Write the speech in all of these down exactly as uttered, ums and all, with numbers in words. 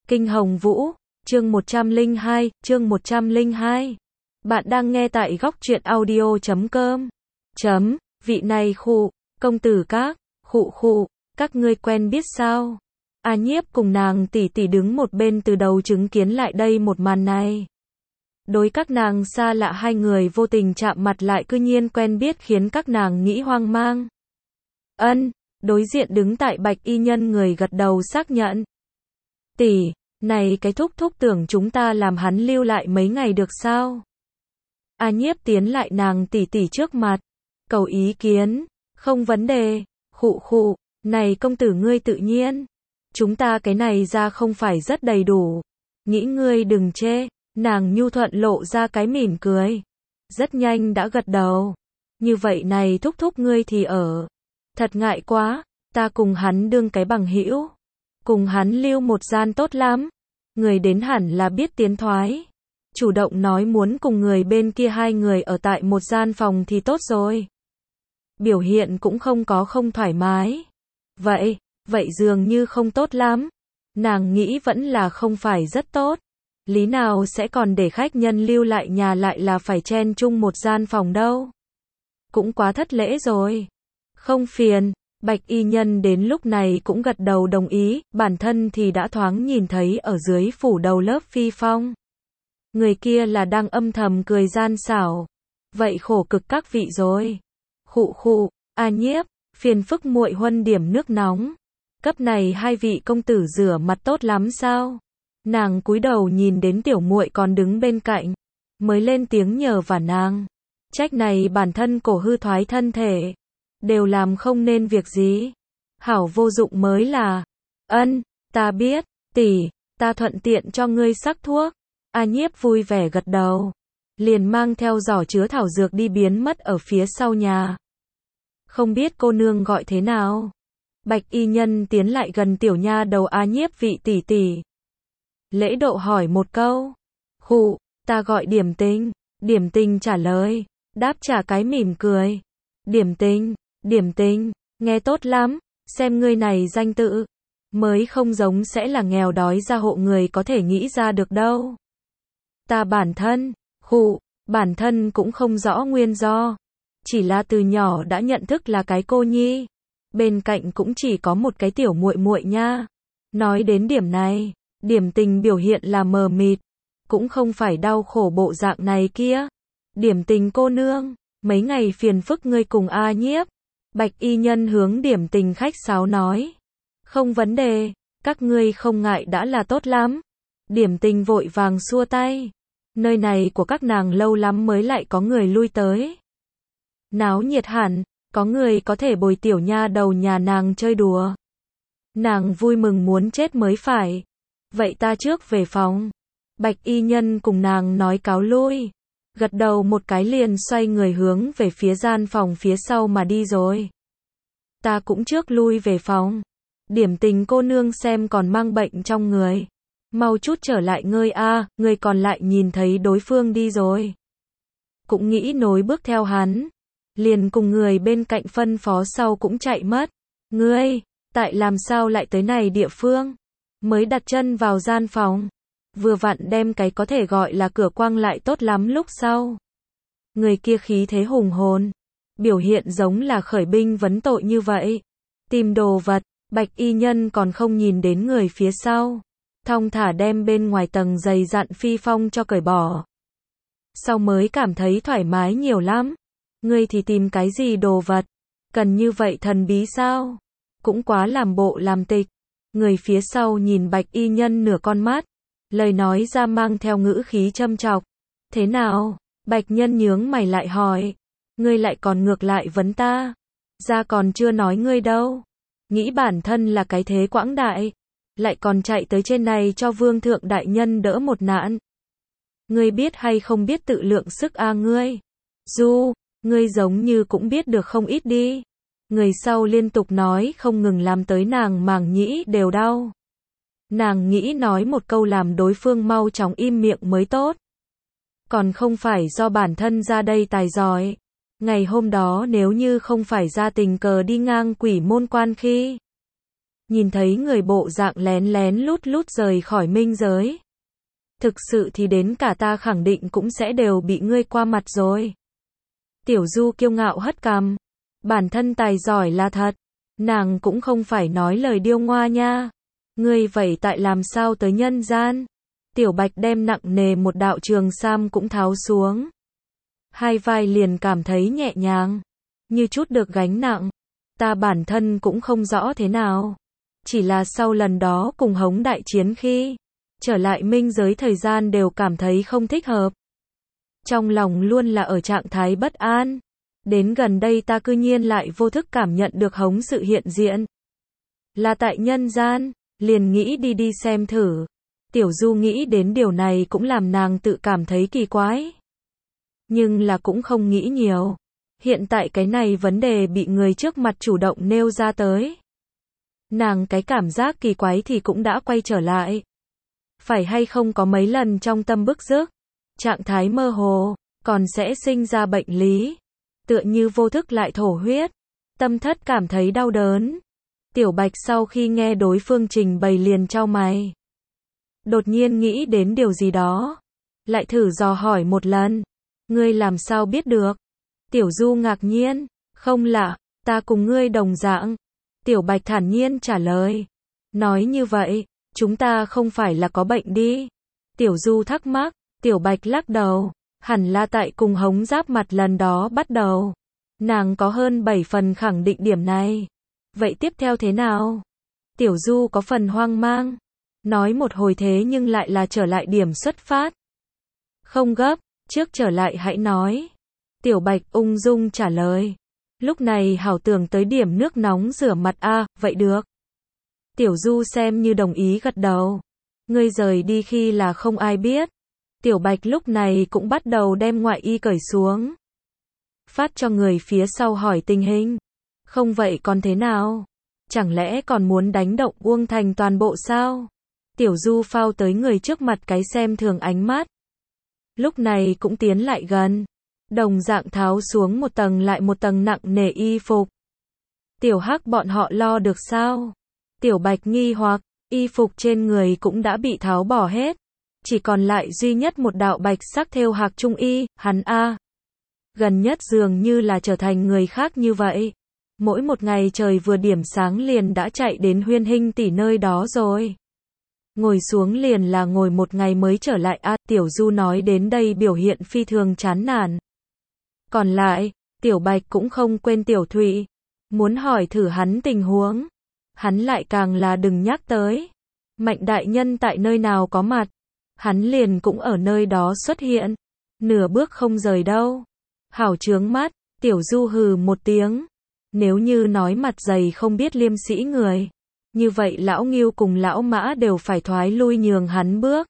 Kinh Hồng Vũ, chương một trăm lẻ hai, chương một trăm lẻ hai. Bạn đang nghe tại góc truyện audio chấm com. Chấm, vị này khụ, công tử các, khụ khụ, các ngươi quen biết sao? A Nhiếp cùng nàng tỷ tỷ đứng một bên từ đầu chứng kiến lại đây một màn này. Đối các nàng xa lạ hai người vô tình chạm mặt lại cư nhiên quen biết khiến các nàng nghĩ hoang mang. Ân, đối diện đứng tại bạch y nhân người gật đầu xác nhận. Tỷ, này cái thúc thúc tưởng chúng ta làm hắn lưu lại mấy ngày được sao? A Nhiếp tiến lại nàng tỷ tỷ trước mặt, cầu ý kiến, không vấn đề, khụ khụ, này công tử ngươi tự nhiên. Chúng ta cái này ra không phải rất đầy đủ, nghĩ ngươi đừng chê, nàng nhu thuận lộ ra cái mỉm cười. Rất nhanh đã gật đầu, như vậy này thúc thúc ngươi thì ở. Thật ngại quá, ta cùng hắn đương cái bằng hữu, cùng hắn lưu một gian tốt lắm, người đến hẳn là biết tiến thoái. Chủ động nói muốn cùng người bên kia hai người ở tại một gian phòng thì tốt rồi. Biểu hiện cũng không có không thoải mái. Vậy, vậy dường như không tốt lắm. Nàng nghĩ vẫn là không phải rất tốt. Lý nào sẽ còn để khách nhân lưu lại nhà lại là phải chen chung một gian phòng đâu. Cũng quá thất lễ rồi. Không phiền, bạch y nhân đến lúc này cũng gật đầu đồng ý, bản thân thì đã thoáng nhìn thấy ở dưới phủ đầu lớp phi phong. Người kia là đang âm thầm cười gian xảo. Vậy khổ cực các vị rồi. Khụ khụ, A Nhiếp, phiền phức muội huân điểm nước nóng. Cấp này hai vị công tử rửa mặt tốt lắm sao? Nàng cúi đầu nhìn đến tiểu muội còn đứng bên cạnh, mới lên tiếng nhờ vả nàng. Trách này bản thân cổ hư thoái thân thể, đều làm không nên việc gì. Hảo vô dụng mới là. Ân, ta biết, tỷ, ta thuận tiện cho ngươi sắc thuốc. A Nhiếp vui vẻ gật đầu, liền mang theo giỏ chứa thảo dược đi biến mất ở phía sau nhà. Không biết cô nương gọi thế nào? Bạch y nhân tiến lại gần tiểu nha đầu A Nhiếp vị tỷ tỷ. Lễ độ hỏi một câu. Khụ, ta gọi Điểm Tình. Điểm Tình trả lời, đáp trả cái mỉm cười. Điểm Tình, Điểm Tình, nghe tốt lắm, xem ngươi này danh tự, mới không giống sẽ là nghèo đói gia hộ người có thể nghĩ ra được đâu. Ta bản thân, khụ, bản thân cũng không rõ nguyên do. Chỉ là từ nhỏ đã nhận thức là cái cô nhi. Bên cạnh cũng chỉ có một cái tiểu muội muội nha. Nói đến điểm này, Điểm Tình biểu hiện là mờ mịt. Cũng không phải đau khổ bộ dạng này kia. Điểm Tình cô nương, mấy ngày phiền phức ngươi cùng A Nhiếp. Bạch y nhân hướng Điểm Tình khách sáo nói. Không vấn đề, các ngươi không ngại đã là tốt lắm. Điểm Tình vội vàng xua tay. Nơi này của các nàng lâu lắm mới lại có người lui tới. Náo nhiệt hẳn, có người có thể bồi tiểu nha đầu nhà nàng chơi đùa. Nàng vui mừng muốn chết mới phải. Vậy ta trước về phòng. Bạch y nhân cùng nàng nói cáo lui. Gật đầu một cái liền xoay người hướng về phía gian phòng phía sau mà đi rồi. Ta cũng trước lui về phòng. Điểm Tình cô nương xem còn mang bệnh trong người. Mau chút trở lại ngơi a, à, người còn lại nhìn thấy đối phương đi rồi. Cũng nghĩ nối bước theo hắn. Liền cùng người bên cạnh phân phó sau cũng chạy mất. Ngươi, tại làm sao lại tới này địa phương? Mới đặt chân vào gian phòng. Vừa vặn đem cái có thể gọi là cửa quang lại tốt lắm lúc sau. Người kia khí thế hùng hồn. Biểu hiện giống là khởi binh vấn tội như vậy. Tìm đồ vật, bạch y nhân còn không nhìn đến người phía sau. Thong thả đem bên ngoài tầng dày dặn phi phong cho cởi bỏ. Sau mới cảm thấy thoải mái nhiều lắm. Ngươi thì tìm cái gì đồ vật? Cần như vậy thần bí sao? Cũng quá làm bộ làm tịch. Người phía sau nhìn bạch y nhân nửa con mắt. Lời nói ra mang theo ngữ khí châm chọc. Thế nào? Bạch nhân nhướng mày lại hỏi. Ngươi lại còn ngược lại vấn ta. Ra còn chưa nói ngươi đâu. Nghĩ bản thân là cái thế quãng đại. Lại còn chạy tới trên này cho vương thượng đại nhân đỡ một nạn. Ngươi biết hay không biết tự lượng sức a à ngươi? Du, ngươi giống như cũng biết được không ít đi. Người sau liên tục nói không ngừng làm tới nàng màng nhĩ đều đau. Nàng nghĩ nói một câu làm đối phương mau chóng im miệng mới tốt. Còn không phải do bản thân ra đây tài giỏi. Ngày hôm đó nếu như không phải ra tình cờ đi ngang quỷ môn quan khi nhìn thấy người bộ dạng lén lén lút lút rời khỏi minh giới. Thực sự thì đến cả ta khẳng định cũng sẽ đều bị ngươi qua mặt rồi. Tiểu Du kiêu ngạo hất cằm. Bản thân tài giỏi là thật. Nàng cũng không phải nói lời điêu ngoa nha. Ngươi vậy tại làm sao tới nhân gian? Tiểu Bạch đem nặng nề một đạo trường sam cũng tháo xuống. Hai vai liền cảm thấy nhẹ nhàng, như chút được gánh nặng. Ta bản thân cũng không rõ thế nào. Chỉ là sau lần đó cùng Hống đại chiến khi trở lại minh giới thời gian đều cảm thấy không thích hợp. Trong lòng luôn là ở trạng thái bất an. Đến gần đây ta cư nhiên lại vô thức cảm nhận được Hống sự hiện diện. Là tại nhân gian, liền nghĩ đi đi xem thử. Tiểu Du nghĩ đến điều này cũng làm nàng tự cảm thấy kỳ quái. Nhưng là cũng không nghĩ nhiều. Hiện tại cái này vấn đề bị người trước mặt chủ động nêu ra tới. Nàng cái cảm giác kỳ quái thì cũng đã quay trở lại. Phải hay không có mấy lần trong tâm bức rứt, trạng thái mơ hồ, còn sẽ sinh ra bệnh lý. Tựa như vô thức lại thổ huyết. Tâm thất cảm thấy đau đớn. Tiểu Bạch sau khi nghe đối phương trình bày liền chau mày. Đột nhiên nghĩ đến điều gì đó. Lại thử dò hỏi một lần. Ngươi làm sao biết được? Tiểu Du ngạc nhiên. Không lạ, ta cùng ngươi đồng dạng. Tiểu Bạch thản nhiên trả lời. Nói như vậy, chúng ta không phải là có bệnh đi. Tiểu Du thắc mắc. Tiểu Bạch lắc đầu. Hẳn là tại cùng Hống giáp mặt lần đó bắt đầu. Nàng có hơn bảy phần khẳng định điểm này. Vậy tiếp theo thế nào? Tiểu Du có phần hoang mang. Nói một hồi thế nhưng lại là trở lại điểm xuất phát. Không gấp, trước trở lại hãy nói. Tiểu Bạch ung dung trả lời. Lúc này hảo tưởng tới điểm nước nóng rửa mặt a, à, vậy được. Tiểu Du xem như đồng ý gật đầu. Ngươi rời đi khi là không ai biết. Tiểu Bạch lúc này cũng bắt đầu đem ngoại y cởi xuống. Phát cho người phía sau hỏi tình hình. Không vậy còn thế nào? Chẳng lẽ còn muốn đánh động Uông Thành toàn bộ sao? Tiểu Du phao tới người trước mặt cái xem thường ánh mắt. Lúc này cũng tiến lại gần. Đồng dạng tháo xuống một tầng lại một tầng nặng nề y phục. Tiểu Hắc bọn họ lo được sao? Tiểu Bạch nghi hoặc, y phục trên người cũng đã bị tháo bỏ hết. Chỉ còn lại duy nhất một đạo bạch sắc thêu hạc trung y, hắn a. Gần nhất dường như là trở thành người khác như vậy. Mỗi một ngày trời vừa điểm sáng liền đã chạy đến Huyên Hinh tỷ nơi đó rồi. Ngồi xuống liền là ngồi một ngày mới trở lại a. Tiểu Du nói đến đây biểu hiện phi thường chán nản. Còn lại, Tiểu Bạch cũng không quên Tiểu Thụy. Muốn hỏi thử hắn tình huống. Hắn lại càng là đừng nhắc tới. Mạnh đại nhân tại nơi nào có mặt. Hắn liền cũng ở nơi đó xuất hiện. Nửa bước không rời đâu. Hảo trướng mắt, Tiểu Du hừ một tiếng. Nếu như nói mặt dày không biết liêm sĩ người. Như vậy lão Ngưu cùng lão Mã đều phải thoái lui nhường hắn bước.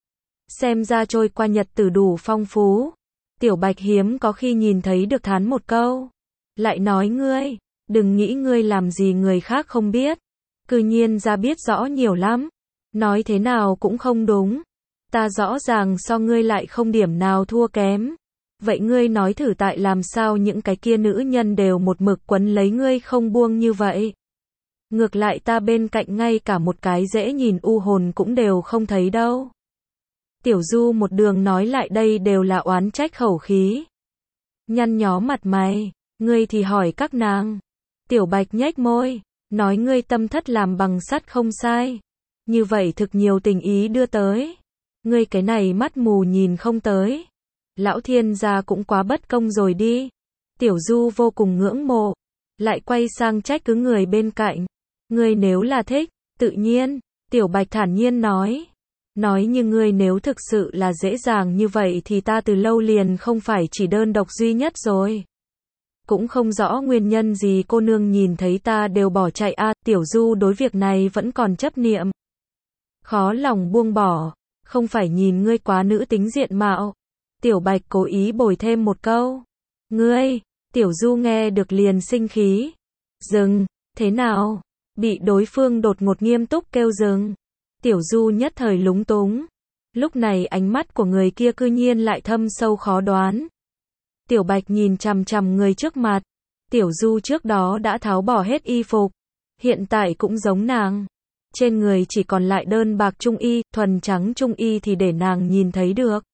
Xem ra trôi qua nhật tử đủ phong phú. Tiểu Bạch hiếm có khi nhìn thấy được thán một câu. Lại nói ngươi, đừng nghĩ ngươi làm gì người khác không biết. Cư nhiên ra biết rõ nhiều lắm. Nói thế nào cũng không đúng. Ta rõ ràng so ngươi lại không điểm nào thua kém. Vậy ngươi nói thử tại làm sao những cái kia nữ nhân đều một mực quấn lấy ngươi không buông như vậy. Ngược lại ta bên cạnh ngay cả một cái dễ nhìn u hồn cũng đều không thấy đâu. Tiểu Du một đường nói lại đây đều là oán trách khẩu khí. Nhăn nhó mặt mày, ngươi thì hỏi các nàng. Tiểu Bạch nhếch môi, nói ngươi tâm thất làm bằng sắt không sai. Như vậy thực nhiều tình ý đưa tới. Ngươi cái này mắt mù nhìn không tới. Lão thiên gia cũng quá bất công rồi đi. Tiểu Du vô cùng ngưỡng mộ. Lại quay sang trách cứ người bên cạnh. Ngươi nếu là thích, tự nhiên. Tiểu Bạch thản nhiên nói. Nói như ngươi nếu thực sự là dễ dàng như vậy thì ta từ lâu liền không phải chỉ đơn độc duy nhất rồi. Cũng không rõ nguyên nhân gì cô nương nhìn thấy ta đều bỏ chạy a. Tiểu Du đối việc này vẫn còn chấp niệm. Khó lòng buông bỏ. Không phải nhìn ngươi quá nữ tính diện mạo. Tiểu Bạch cố ý bồi thêm một câu. Ngươi, Tiểu Du nghe được liền sinh khí. Dừng, thế nào? Bị đối phương đột ngột nghiêm túc kêu dừng. Tiểu Du nhất thời lúng túng. Lúc này ánh mắt của người kia cư nhiên lại thâm sâu khó đoán. Tiểu Bạch nhìn chằm chằm người trước mặt. Tiểu Du trước đó đã tháo bỏ hết y phục. hiện tại cũng giống nàng. Trên người chỉ còn lại đơn bạc trung y, thuần trắng trung y thì để nàng nhìn thấy được.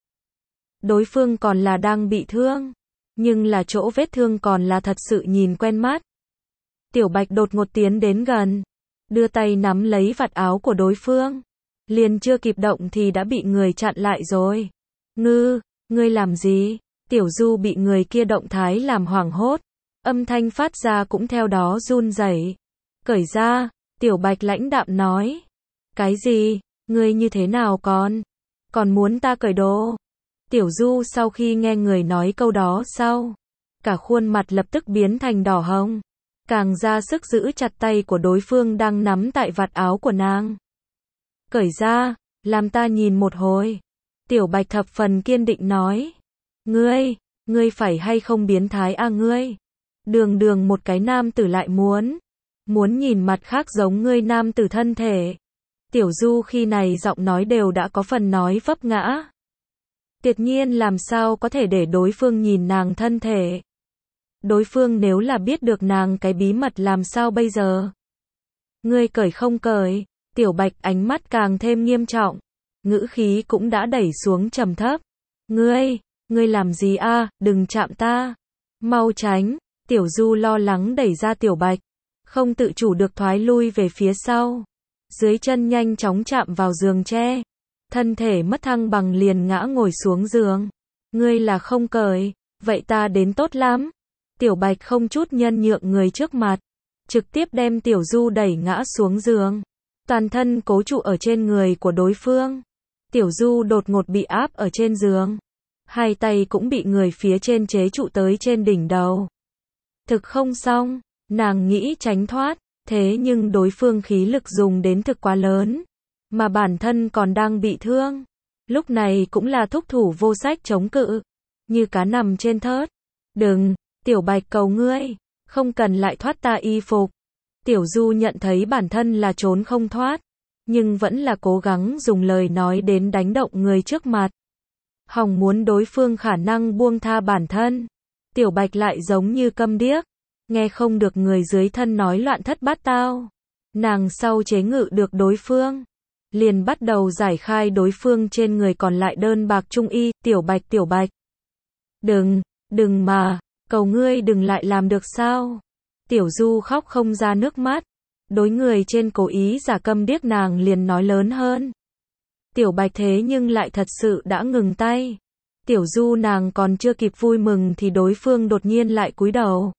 Đối phương còn là đang bị thương, nhưng là chỗ vết thương còn là thật sự nhìn quen mắt. Tiểu Bạch đột ngột tiến đến gần, đưa tay nắm lấy vạt áo của đối phương. Liền chưa kịp động thì đã bị người chặn lại rồi. Ngư, ngươi làm gì? Tiểu Du bị người kia động thái làm hoảng hốt. Âm thanh phát ra cũng theo đó run rẩy. Cởi ra, Tiểu Bạch lãnh đạm nói. Cái gì? Ngươi như thế nào còn? Còn muốn ta cởi đồ? Tiểu Du sau khi nghe người nói câu đó sau, cả khuôn mặt lập tức biến thành đỏ hồng. Càng ra sức giữ chặt tay của đối phương đang nắm tại vạt áo của nàng. Cởi ra, làm ta nhìn một hồi. Tiểu Bạch thập phần kiên định nói. Ngươi, ngươi phải hay không biến thái à ngươi? Đường đường một cái nam tử lại muốn. Muốn nhìn mặt khác giống ngươi nam tử thân thể. Tiểu Du khi này giọng nói đều đã có phần nói vấp ngã. Tuyệt nhiên làm sao có thể để đối phương nhìn nàng thân thể. Đối phương nếu là biết được nàng cái bí mật làm sao bây giờ? Ngươi cởi không cởi? Tiểu Bạch ánh mắt càng thêm nghiêm trọng. Ngữ khí cũng đã đẩy xuống trầm thấp. Ngươi, ngươi làm gì a? Đừng chạm ta. Mau tránh. Tiểu Du lo lắng đẩy ra Tiểu Bạch. Không tự chủ được thoái lui về phía sau. Dưới chân nhanh chóng chạm vào giường tre. Thân thể mất thăng bằng liền ngã ngồi xuống giường. Ngươi là không cởi, vậy ta đến tốt lắm. Tiểu Bạch không chút nhân nhượng người trước mặt. Trực tiếp đem Tiểu Du đẩy ngã xuống giường. Toàn thân cố trụ ở trên người của đối phương. Tiểu Du đột ngột bị áp ở trên giường. Hai tay cũng bị người phía trên chế trụ tới trên đỉnh đầu. Thực không xong, nàng nghĩ tránh thoát, thế nhưng đối phương khí lực dùng đến thực quá lớn. Mà bản thân còn đang bị thương. Lúc này cũng là thúc thủ vô sách chống cự. Như cá nằm trên thớt. Đừng, Tiểu Bạch cầu ngươi. Không cần lại thoát ta y phục. Tiểu Du nhận thấy bản thân là trốn không thoát. Nhưng vẫn là cố gắng dùng lời nói đến đánh động người trước mặt. Hòng muốn đối phương khả năng buông tha bản thân. Tiểu Bạch lại giống như câm điếc. Nghe không được người dưới thân nói loạn thất bát tao. Nàng sau chế ngự được đối phương. Liền bắt đầu giải khai đối phương trên người còn lại đơn bạc trung y. Tiểu Bạch Tiểu Bạch. Đừng, đừng mà, cầu ngươi đừng lại làm được sao. Tiểu Du khóc không ra nước mắt. Đối người trên cố ý giả câm điếc nàng liền nói lớn hơn. Tiểu Bạch thế nhưng lại thật sự đã ngừng tay. Tiểu Du nàng còn chưa kịp vui mừng thì đối phương đột nhiên lại cúi đầu.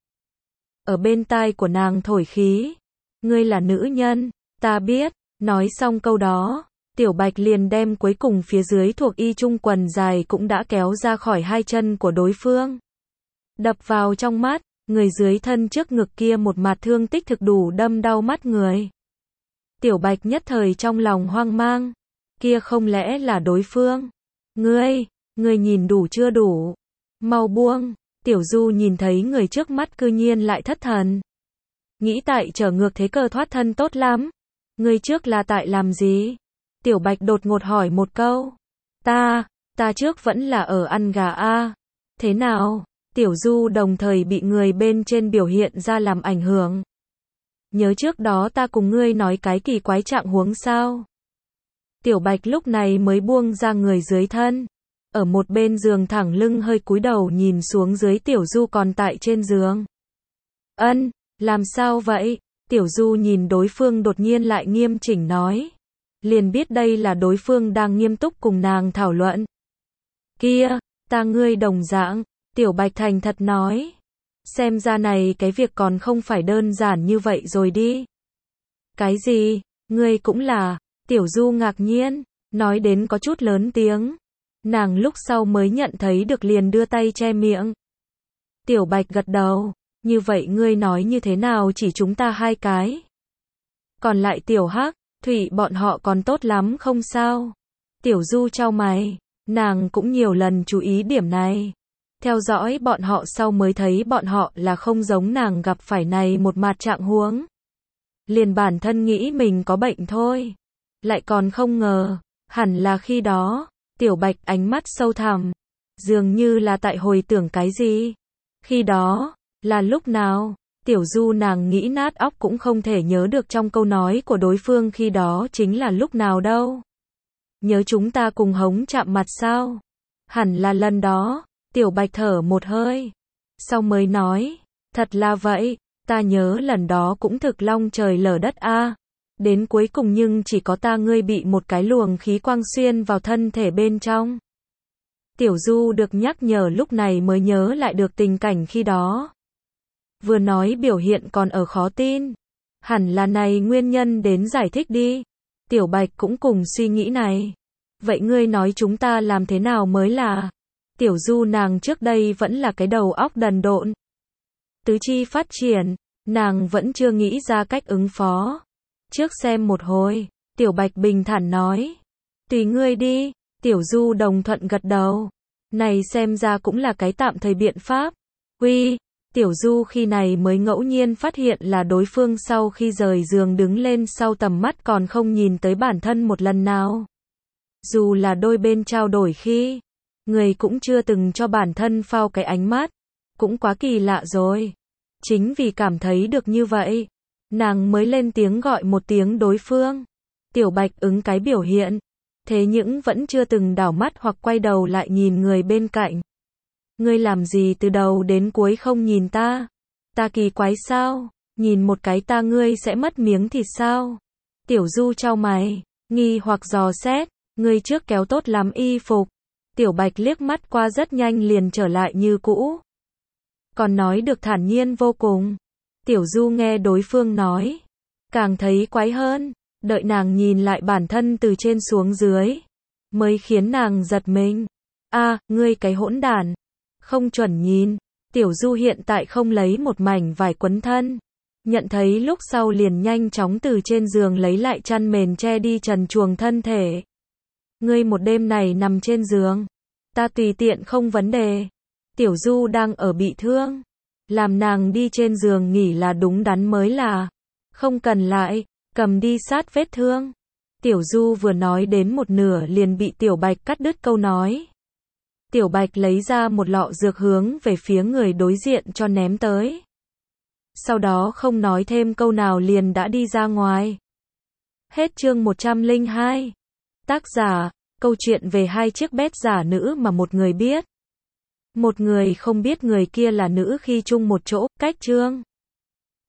Ở bên tai của nàng thổi khí. Ngươi là nữ nhân, ta biết. Nói xong câu đó, Tiểu Bạch liền đem cuối cùng phía dưới thuộc y trung quần dài cũng đã kéo ra khỏi hai chân của đối phương. Đập vào trong mắt, người dưới thân trước ngực kia một mặt thương tích thực đủ đâm đau mắt người. Tiểu Bạch nhất thời trong lòng hoang mang. Kia không lẽ là đối phương? Ngươi, ngươi nhìn đủ chưa đủ? Mau buông. Tiểu Du nhìn thấy người trước mắt cư nhiên lại thất thần. Nghĩ tại trở ngược thế cờ thoát thân tốt lắm. Ngươi trước là tại làm gì? Tiểu Bạch đột ngột hỏi một câu. Ta, ta trước vẫn là ở ăn gà a. Thế nào? Tiểu Du đồng thời bị người bên trên biểu hiện ra làm ảnh hưởng. Nhớ trước đó ta cùng ngươi nói cái kỳ quái trạng huống sao? Tiểu Bạch lúc này mới buông ra người dưới thân. Ở một bên giường thẳng lưng hơi cúi đầu nhìn xuống dưới Tiểu Du còn tại trên giường. Ân, làm sao vậy? Tiểu Du nhìn đối phương đột nhiên lại nghiêm chỉnh nói. Liền biết đây là đối phương đang nghiêm túc cùng nàng thảo luận. Kia, ta ngươi đồng dạng. Tiểu Bạch thành thật nói. Xem ra này cái việc còn không phải đơn giản như vậy rồi đi. Cái gì? Ngươi cũng là. Tiểu Du ngạc nhiên. Nói đến có chút lớn tiếng. Nàng lúc sau mới nhận thấy được liền đưa tay che miệng. Tiểu Bạch gật đầu. Như vậy ngươi nói như thế nào chỉ chúng ta hai cái? Còn lại Tiểu Hắc, Thụy bọn họ còn tốt lắm không sao? Tiểu Du chau mày. Nàng cũng nhiều lần chú ý điểm này. Theo dõi bọn họ sau mới thấy bọn họ là không giống nàng gặp phải này một mặt trạng huống. Liền bản thân nghĩ mình có bệnh thôi. Lại còn không ngờ, hẳn là khi đó, Tiểu Bạch ánh mắt sâu thẳm, dường như là tại hồi tưởng cái gì. Khi đó, là lúc nào? Tiểu Du nàng nghĩ nát óc cũng không thể nhớ được trong câu nói của đối phương khi đó chính là lúc nào đâu. Nhớ chúng ta cùng hống chạm mặt sao? Hẳn là lần đó. Tiểu Bạch thở một hơi. Sau mới nói, thật là vậy, ta nhớ lần đó cũng thực long trời lở đất a. Đến cuối cùng nhưng chỉ có ta ngươi bị một cái luồng khí quang xuyên vào thân thể bên trong. Tiểu Du được nhắc nhở lúc này mới nhớ lại được tình cảnh khi đó. Vừa nói biểu hiện còn ở khó tin. Hẳn là này nguyên nhân đến giải thích đi. Tiểu Bạch cũng cùng suy nghĩ này. Vậy ngươi nói chúng ta làm thế nào mới là? Tiểu Du nàng trước đây vẫn là cái đầu óc đần độn. Tứ chi phát triển, nàng vẫn chưa nghĩ ra cách ứng phó. Trước xem một hồi, Tiểu Bạch bình thản nói. Tùy ngươi đi, Tiểu Du đồng thuận gật đầu. Này xem ra cũng là cái tạm thời biện pháp. Uy, Tiểu Du khi này mới ngẫu nhiên phát hiện là đối phương sau khi rời giường đứng lên sau tầm mắt còn không nhìn tới bản thân một lần nào. Dù là đôi bên trao đổi khi, người cũng chưa từng cho bản thân phao cái ánh mắt. Cũng quá kỳ lạ rồi. Chính vì cảm thấy được như vậy, nàng mới lên tiếng gọi một tiếng đối phương. Tiểu Bạch ứng cái biểu hiện. Thế nhưng vẫn chưa từng đảo mắt hoặc quay đầu lại nhìn người bên cạnh. Ngươi làm gì từ đầu đến cuối không nhìn ta? Ta kỳ quái sao? Nhìn một cái ta ngươi sẽ mất miếng thịt sao? Tiểu Du chau mày, nghi hoặc dò xét, ngươi trước kéo tốt lắm y phục. Tiểu Bạch liếc mắt qua rất nhanh liền trở lại như cũ. Còn nói được thản nhiên vô cùng. Tiểu Du nghe đối phương nói, càng thấy quái hơn. Đợi nàng nhìn lại bản thân từ trên xuống dưới, mới khiến nàng giật mình. A, à, ngươi cái hỗn đản. Không chuẩn nhìn. Tiểu Du hiện tại không lấy một mảnh vải quấn thân. Nhận thấy lúc sau liền nhanh chóng từ trên giường lấy lại chăn mền che đi trần truồng thân thể. Ngươi một đêm này nằm trên giường. Ta tùy tiện không vấn đề. Tiểu Du đang ở bị thương. Làm nàng đi trên giường nghỉ là đúng đắn mới là. Không cần lại. Cầm đi sát vết thương. Tiểu Du vừa nói đến một nửa liền bị Tiểu Bạch cắt đứt câu nói. Tiểu Bạch lấy ra một lọ dược hướng về phía người đối diện cho ném tới. Sau đó không nói thêm câu nào liền đã đi ra ngoài. Hết chương một trăm lẻ hai. Tác giả, câu chuyện về hai chiếc bét giả nữ mà một người biết. Một người không biết người kia là nữ khi chung một chỗ, cách chương.